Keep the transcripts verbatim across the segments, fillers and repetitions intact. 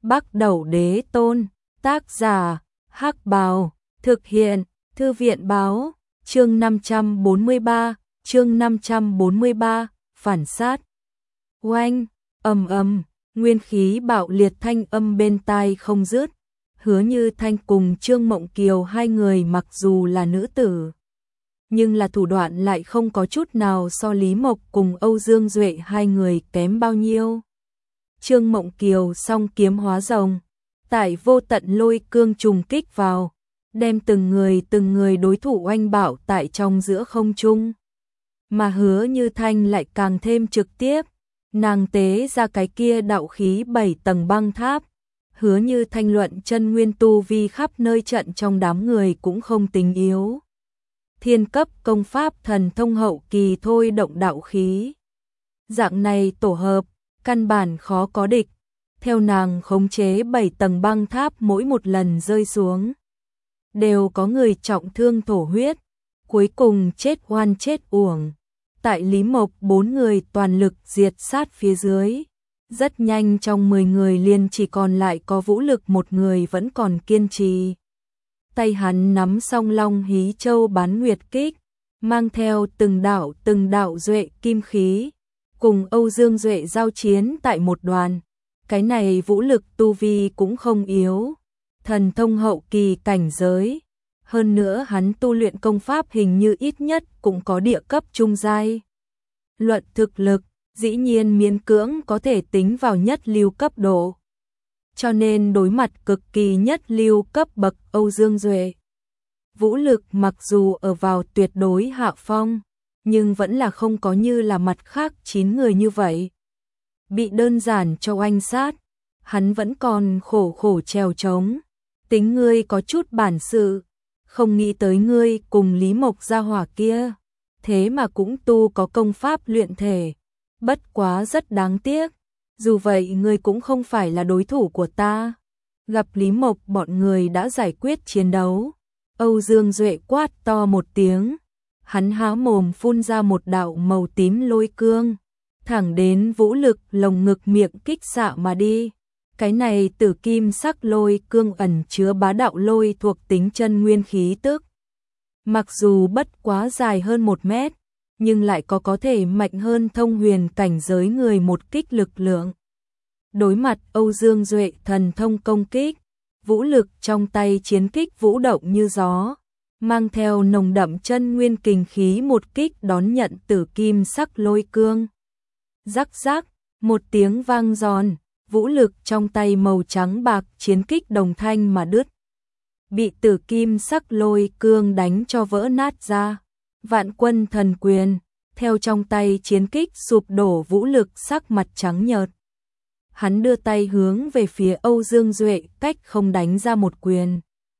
Bắc Đẩu Đế Tôn, tác giả, Hắc Bào, thực hiện, Thư viện báo, chương năm trăm bốn mươi ba, chương năm trăm bốn mươi ba, phản sát. Oanh, ầm ầm, nguyên khí bạo liệt thanh âm bên tai không dứt. Hứa Như Thanh cùng Trương Mộng Kiều hai người mặc dù là nữ tử, nhưng là thủ đoạn lại không có chút nào so Lý Mộc cùng Âu Dương Duệ hai người kém bao nhiêu. Trương Mộng Kiều song kiếm hóa rồng, tại vô tận lôi cương trùng kích vào, đem từng người từng người đối thủ oanh bạo tại trong giữa không trung. Mà Hứa Như Thanh lại càng thêm trực tiếp, nàng tế ra cái kia đạo khí bảy tầng băng tháp. Hứa Như Thanh luận chân nguyên tu vi khắp nơi trận trong đám người cũng không tính yếu. Thiên cấp công pháp thần thông hậu kỳ thôi động đạo khí. Dạng này tổ hợp, căn bản khó có địch. Theo nàng khống chế bảy tầng băng tháp, mỗi một lần rơi xuống đều có người trọng thương thổ huyết, cuối cùng chết oan chết uổng. Tại Lý Mộc bốn người toàn lực diệt sát phía dưới, rất nhanh trong mười người liền chỉ còn lại có Vũ Lực một người vẫn còn kiên trì. Tay hắn nắm song long hí châu bán nguyệt kích, mang theo từng đạo từng đạo duệ kim khí, cùng Âu Dương Duệ giao chiến tại một đoàn. Cái này Vũ Lực tu vi cũng không yếu, thần thông hậu kỳ cảnh giới. Hơn nữa hắn tu luyện công pháp hình như ít nhất cũng có địa cấp trung giai. Luận thực lực, dĩ nhiên miễn cưỡng có thể tính vào nhất lưu cấp độ. Cho nên đối mặt cực kỳ nhất lưu cấp bậc Âu Dương Duệ, Vũ Lực mặc dù ở vào tuyệt đối hạ phong, nhưng vẫn là không có như là mặt khác chín người như vậy bị đơn giản cho oanh sát. Hắn vẫn còn khổ khổ trèo trống. Tính ngươi có chút bản sự, không nghĩ tới ngươi cùng Lý Mộc gia hỏa kia, thế mà cũng tu có công pháp luyện thể. Bất quá rất đáng tiếc, dù vậy ngươi cũng không phải là đối thủ của ta. Gặp Lý Mộc bọn người đã giải quyết chiến đấu, Âu Dương Duệ quát to một tiếng, hắn há mồm phun ra một đạo màu tím lôi cương, thẳng đến Vũ Lực lồng ngực miệng kích xạ mà đi. Cái này tử kim sắc lôi cương ẩn chứa bá đạo lôi thuộc tính chân nguyên khí tức. Mặc dù bất quá dài hơn một mét, nhưng lại có có thể mạnh hơn thông huyền cảnh giới người một kích lực lượng. Đối mặt Âu Dương Duệ thần thông công kích, Vũ Lực trong tay chiến kích vũ động như gió, mang theo nồng đậm chân nguyên kình khí một kích đón nhận tử kim sắc lôi cương. Rắc rắc, một tiếng vang giòn, Vũ Lực trong tay màu trắng bạc chiến kích đồng thanh mà đứt, bị tử kim sắc lôi cương đánh cho vỡ nát ra. Vạn Quân Thần Quyền, theo trong tay chiến kích sụp đổ, Vũ Lực sắc mặt trắng nhợt. Hắn đưa tay hướng về phía Âu Dương Duệ, cách không đánh ra một quyền.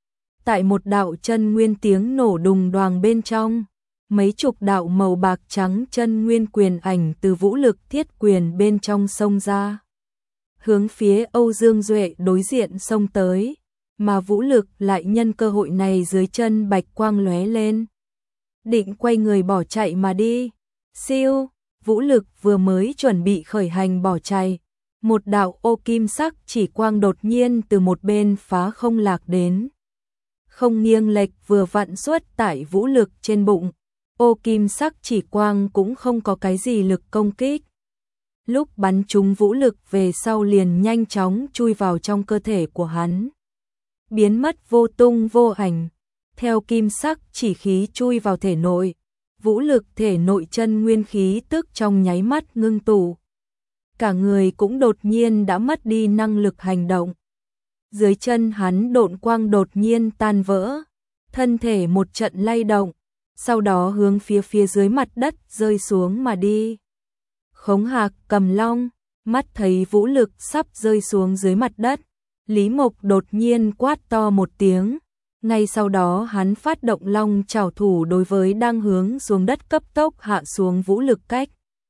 Tại một đạo chân nguyên tiếng nổ đùng đoàng bên trong, mấy chục đạo màu bạc trắng chân nguyên quyền ảnh từ Vũ Lực thiết quyền bên trong xông ra, hướng phía Âu Dương Duệ đối diện xông tới, mà Vũ Lực lại nhân cơ hội này dưới chân bạch quang lóe lên, định quay người bỏ chạy mà đi. Siêu, Vũ Lực vừa mới chuẩn bị khởi hành bỏ chạy, một đạo ô kim sắc chỉ quang đột nhiên từ một bên phá không lạc đến. Không nghiêng lệch vừa vặn xuất tại Vũ Lực trên bụng, ô kim sắc chỉ quang cũng không có cái gì lực công kích. Lúc bắn trúng Vũ Lực về sau liền nhanh chóng chui vào trong cơ thể của hắn, biến mất vô tung vô ảnh. Theo kim sắc chỉ khí chui vào thể nội, Vũ Lực thể nội chân nguyên khí tức trong nháy mắt ngưng tụ. Cả người cũng đột nhiên đã mất đi năng lực hành động. Dưới chân hắn độn quang đột nhiên tan vỡ, thân thể một trận lay động, sau đó hướng phía phía dưới mặt đất rơi xuống mà đi. Khống Hạc Cầm Long, mắt thấy Vũ Lực sắp rơi xuống dưới mặt đất, Lý Mộc đột nhiên quát to một tiếng. Ngay sau đó hắn phát động long trảo thủ đối với đang hướng xuống đất cấp tốc hạ xuống Vũ Lực, cách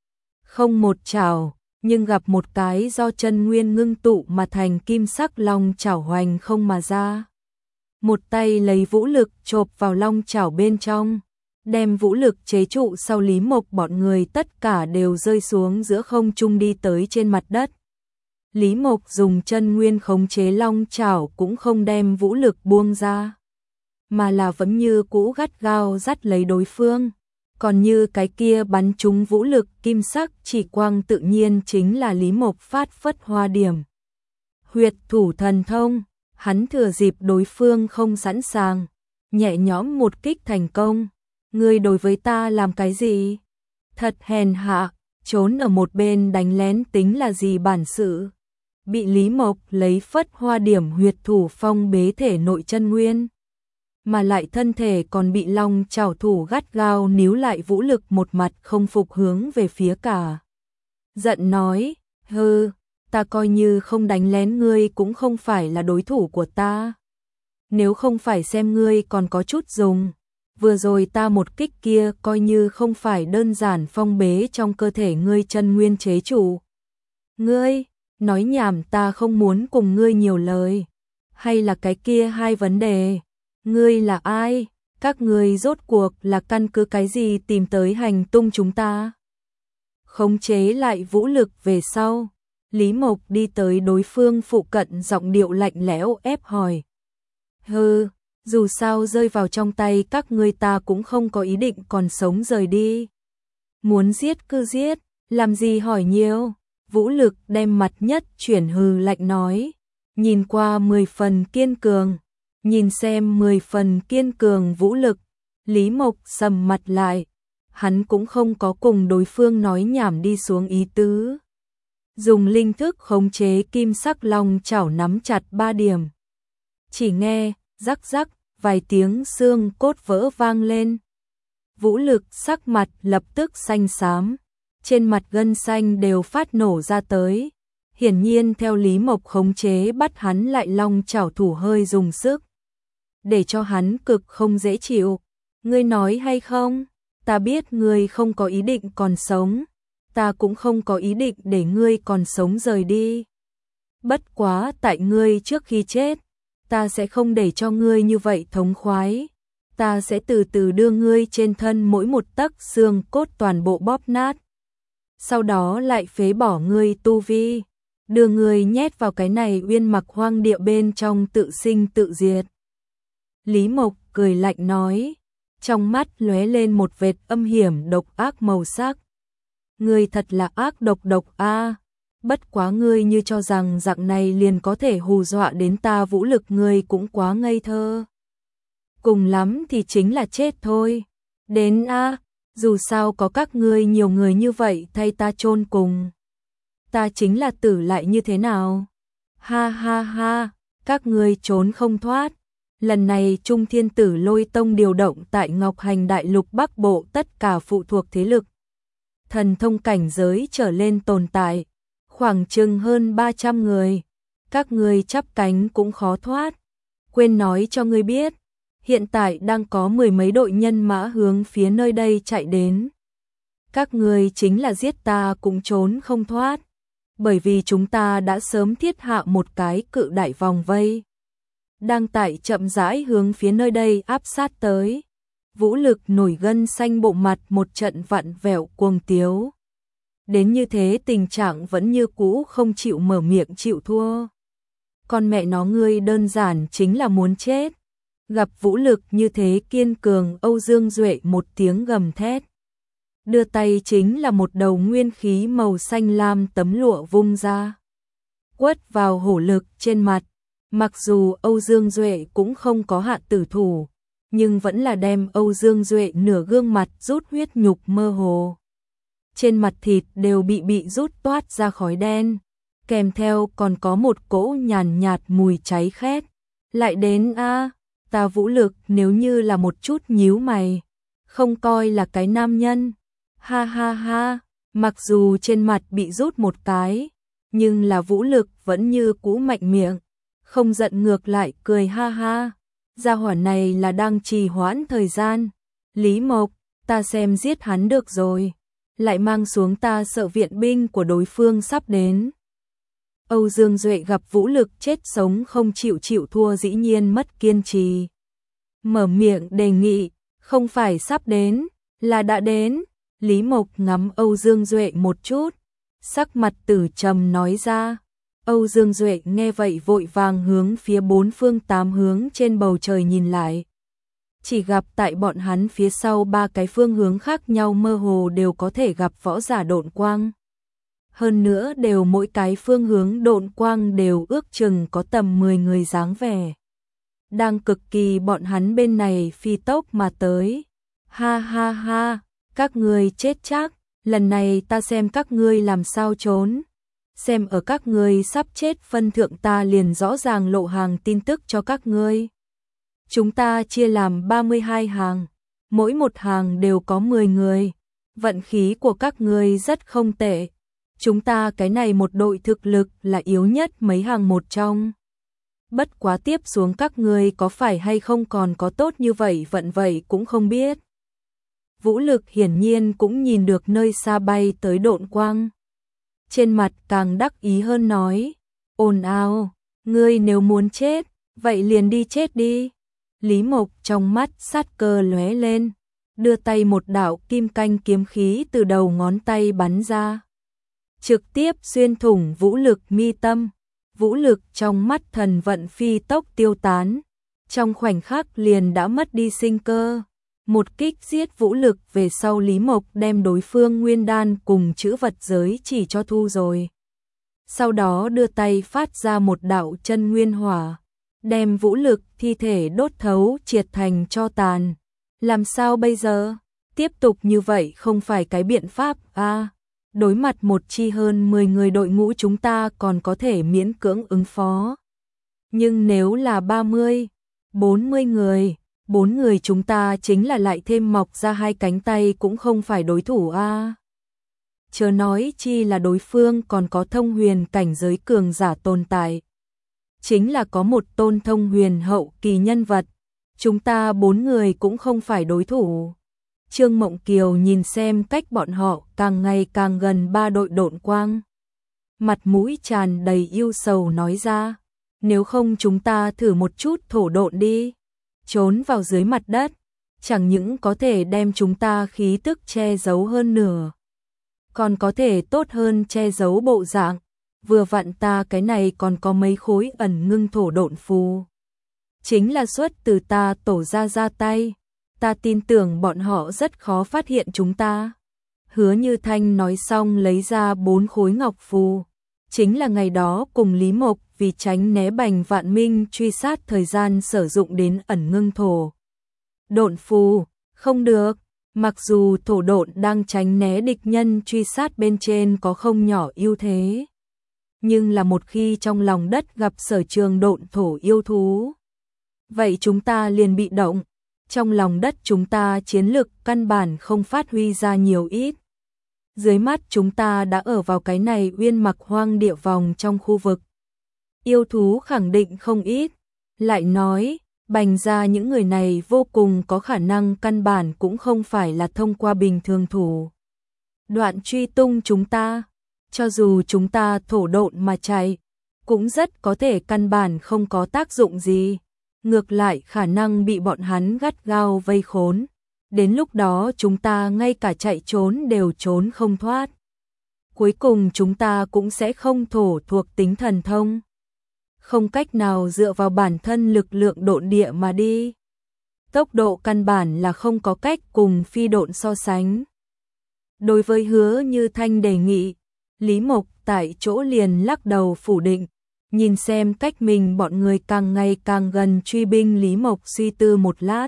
không một trảo, nhưng gặp một cái do chân nguyên ngưng tụ mà thành kim sắc long trảo hoành không mà ra. Một tay lấy Vũ Lực chộp vào long trảo bên trong, đem Vũ Lực chế trụ, sau Lý Mộc bọn người tất cả đều rơi xuống giữa không trung đi tới trên mặt đất. Lý Mộc dùng chân nguyên khống chế long chảo cũng không đem vũ lực buông ra, mà là vẫn như cũ gắt gao dắt lấy đối phương. Còn như cái kia bắn trúng vũ lực kim sắc chỉ quang tự nhiên chính là Lý Mộc phát phất hoa điểm. Huyệt thủ thần thông, hắn thừa dịp đối phương không sẵn sàng, nhẹ nhõm một kích thành công. Ngươi đối với ta làm cái gì? Thật hèn hạ, trốn ở một bên đánh lén tính là gì bản sự? Bị Lý Mộc lấy phất hoa điểm huyệt thủ phong bế thể nội chân nguyên, mà lại thân thể còn bị long chảo thủ gắt gao níu lại, vũ lực một mặt không phục hướng về phía cả. Giận nói, hừ, ta coi như không đánh lén ngươi cũng không phải là đối thủ của ta. Nếu không phải xem ngươi còn có chút dùng, vừa rồi ta một kích kia coi như không phải đơn giản phong bế trong cơ thể ngươi chân nguyên chế chủ. Ngươi, nói nhảm, ta không muốn cùng ngươi nhiều lời. Hay là cái kia hai vấn đề? Ngươi là ai? Các ngươi rốt cuộc là căn cứ cái gì tìm tới hành tung chúng ta? Khống chế lại vũ lực về sau, Lý Mộc đi tới đối phương phụ cận, giọng điệu lạnh lẽo ép hỏi. Hừ, dù sao rơi vào trong tay các ngươi ta cũng không có ý định còn sống rời đi. Muốn giết cứ giết, làm gì hỏi nhiều. Vũ lực đem mặt nhất chuyển, hừ lạnh nói, nhìn qua mười phần kiên cường. Nhìn xem mười phần kiên cường vũ lực, Lý Mộc sầm mặt lại, hắn cũng không có cùng đối phương nói nhảm đi xuống ý tứ. Dùng linh thức khống chế kim sắc long chảo nắm chặt ba điểm. Chỉ nghe, rắc rắc, vài tiếng xương cốt vỡ vang lên. Vũ lực sắc mặt lập tức xanh xám, trên mặt gân xanh đều phát nổ ra tới. Hiển nhiên theo Lý Mộc khống chế bắt hắn lại long chảo thủ hơi dùng sức, để cho hắn cực không dễ chịu. Ngươi nói hay không? Ta biết ngươi không có ý định còn sống, ta cũng không có ý định để ngươi còn sống rời đi. Bất quá tại ngươi trước khi chết, ta sẽ không để cho ngươi như vậy thống khoái. Ta sẽ từ từ đưa ngươi trên thân mỗi một tấc xương cốt toàn bộ bóp nát. Sau đó lại phế bỏ ngươi tu vi, đưa ngươi nhét vào cái này uyên mặc hoang địa bên trong tự sinh tự diệt. Lý Mộc cười lạnh nói, trong mắt lóe lên một vệt âm hiểm độc ác màu sắc. Ngươi thật là ác độc độc a, bất quá ngươi như cho rằng dạng này liền có thể hù dọa đến ta, vũ lực ngươi cũng quá ngây thơ. Cùng lắm thì chính là chết thôi. Đến a, dù sao có các ngươi nhiều người như vậy thay ta chôn cùng, ta chính là tử lại như thế nào? Ha ha ha, các ngươi trốn không thoát. Lần này Trung Thiên Tử Lôi Tông điều động tại Ngọc Hành Đại Lục Bắc Bộ tất cả phụ thuộc thế lực thần thông cảnh giới trở lên tồn tại, khoảng chừng hơn ba trăm người. Các ngươi chắp cánh cũng khó thoát. Quên nói cho ngươi biết, hiện tại đang có mười mấy đội nhân mã hướng phía nơi đây chạy đến. Các ngươi chính là giết ta cũng trốn không thoát, bởi vì chúng ta đã sớm thiết hạ một cái cự đại vòng vây, đang tại chậm rãi hướng phía nơi đây áp sát tới. Vũ lực nổi gân xanh, bộ mặt một trận vặn vẹo cuồng tiếu. Đến như thế tình trạng vẫn như cũ không chịu mở miệng chịu thua. Con mẹ nó, ngươi đơn giản chính là muốn chết. Gặp vũ lực như thế kiên cường, Âu Dương Duệ một tiếng gầm thét, đưa tay chính là một đầu nguyên khí màu xanh lam tấm lụa vung ra, quất vào hổ lực trên mặt. Mặc dù Âu Dương Duệ cũng không có hạ tử thủ, nhưng vẫn là đem Âu Dương Duệ nửa gương mặt rút huyết nhục mơ hồ. Trên mặt thịt đều bị bị rút toát ra khói đen, kèm theo còn có một cỗ nhàn nhạt mùi cháy khét. Lại đến a, ta vũ lực nếu như là một chút nhíu mày, không coi là cái nam nhân. Ha ha ha, mặc dù trên mặt bị rút một cái, nhưng là vũ lực vẫn như cũ mạnh miệng, không giận ngược lại cười ha ha. Gia hỏa này là đang trì hoãn thời gian. Lý Mộc, ta xem giết hắn được rồi, lại mang xuống ta sợ viện binh của đối phương sắp đến. Âu Dương Duệ gặp vũ lực chết sống không chịu chịu thua, dĩ nhiên mất kiên trì. Mở miệng đề nghị, không phải sắp đến, là đã đến. Lý Mộc ngắm Âu Dương Duệ một chút, sắc mặt tử trầm nói ra, Âu Dương Duệ nghe vậy vội vàng hướng phía bốn phương tám hướng trên bầu trời nhìn lại. Chỉ gặp tại bọn hắn phía sau ba cái phương hướng khác nhau mơ hồ đều có thể gặp võ giả độn quang. Hơn nữa đều mỗi cái phương hướng độn quang đều ước chừng có tầm mười người dáng vẻ. Đang cực kỳ bọn hắn bên này phi tốc mà tới. Ha ha ha, các ngươi chết chắc, lần này ta xem các ngươi làm sao trốn. Xem ở các ngươi sắp chết phân thượng ta liền rõ ràng lộ hàng tin tức cho các ngươi. Chúng ta chia làm ba mươi hai hàng, mỗi một hàng đều có mười người. Vận khí của các ngươi rất không tệ. Chúng ta cái này một đội thực lực là yếu nhất mấy hàng một trong. Bất quá tiếp xuống các ngươi có phải hay không còn có tốt như vậy vận vậy cũng không biết. Vũ Lực hiển nhiên cũng nhìn được nơi xa bay tới độn quang. Trên mặt càng đắc ý hơn nói, ồn ào, ngươi nếu muốn chết, vậy liền đi chết đi. Lý Mộc trong mắt sát cơ lóe lên, đưa tay một đạo kim canh kiếm khí từ đầu ngón tay bắn ra. Trực tiếp xuyên thủng Vũ Lực mi tâm, Vũ Lực trong mắt thần vận phi tốc tiêu tán, trong khoảnh khắc liền đã mất đi sinh cơ. Một kích giết Vũ Lực về sau Lý Mộc đem đối phương nguyên đan cùng chữ vật giới chỉ cho thu rồi. Sau đó đưa tay phát ra một đạo chân nguyên hỏa, đem Vũ Lực thi thể đốt thấu triệt thành tro tàn. Làm sao bây giờ? Tiếp tục như vậy không phải cái biện pháp a. À, đối mặt một chi hơn mười người đội ngũ chúng ta còn có thể miễn cưỡng ứng phó. Nhưng nếu là ba mươi, bốn mươi người, bốn người chúng ta chính là lại thêm mọc ra hai cánh tay cũng không phải đối thủ a. À, chớ nói chi là đối phương còn có thông huyền cảnh giới cường giả tồn tại. Chính là có một tôn thông huyền hậu kỳ nhân vật, chúng ta bốn người cũng không phải đối thủ. Trương Mộng Kiều nhìn xem cách bọn họ càng ngày càng gần ba đội độn quang. Mặt mũi tràn đầy yêu sầu nói ra, nếu không chúng ta thử một chút thổ độn đi. Trốn vào dưới mặt đất, chẳng những có thể đem chúng ta khí tức che giấu hơn nửa, còn có thể tốt hơn che giấu bộ dạng. Vừa vặn ta cái này còn có mấy khối ẩn ngưng thổ độn phù. Chính là xuất từ ta tổ ra ra tay. Ta tin tưởng bọn họ rất khó phát hiện chúng ta. Hứa Như Thanh nói xong lấy ra bốn khối ngọc phù. Chính là ngày đó cùng Lý Mộc vì tránh né Bành Vạn Minh truy sát thời gian sử dụng đến ẩn ngưng thổ độn phù. Không được, mặc dù thổ độn đang tránh né địch nhân truy sát bên trên có không nhỏ ưu thế. Nhưng là một khi trong lòng đất gặp sở trường độn thổ yêu thú, vậy chúng ta liền bị động. Trong lòng đất chúng ta chiến lực căn bản không phát huy ra nhiều ít. Dưới mắt chúng ta đã ở vào cái này uyên mặc hoang địa vòng trong khu vực. Yêu thú khẳng định không ít. Lại nói, Bành ra những người này vô cùng có khả năng căn bản cũng không phải là thông qua bình thường thủ đoạn truy tung chúng ta. Cho dù chúng ta thổ độn mà chạy, cũng rất có thể căn bản không có tác dụng gì. Ngược lại khả năng bị bọn hắn gắt gao vây khốn. Đến lúc đó chúng ta ngay cả chạy trốn đều trốn không thoát. Cuối cùng chúng ta cũng sẽ không thổ thuộc tính thần thông. Không cách nào dựa vào bản thân lực lượng độn địa mà đi. Tốc độ căn bản là không có cách cùng phi độn so sánh. Đối với Hứa Như Thanh đề nghị, Lý Mộc tại chỗ liền lắc đầu phủ định. Nhìn xem cách mình bọn người càng ngày càng gần truy binh, Lý Mộc suy tư một lát.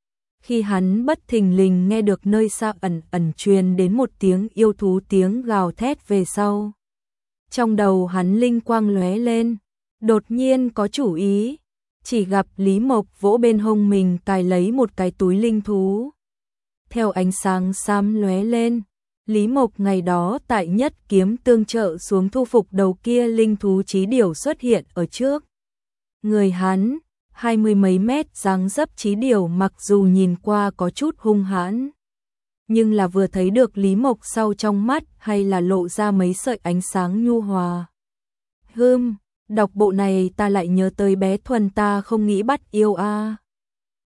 Khi hắn bất thình lình nghe được nơi xa ẩn ẩn truyền đến một tiếng yêu thú tiếng gào thét về sau. Trong đầu hắn linh quang lóe lên, đột nhiên có chủ ý. Chỉ gặp Lý Mộc vỗ bên hông mình cài lấy một cái túi linh thú. Theo ánh sáng xám lóe lên, Lý Mộc ngày đó tại Nhất Kiếm tương trợ xuống thu phục đầu kia linh thú chí điểu xuất hiện ở trước. Người hắn, hai mươi mấy mét dáng dấp chí điểu mặc dù nhìn qua có chút hung hãn, nhưng là vừa thấy được Lý Mộc sau trong mắt hay là lộ ra mấy sợi ánh sáng nhu hòa. Hừm, đọc bộ này ta lại nhớ tới bé Thuần ta không nghĩ bắt yêu a.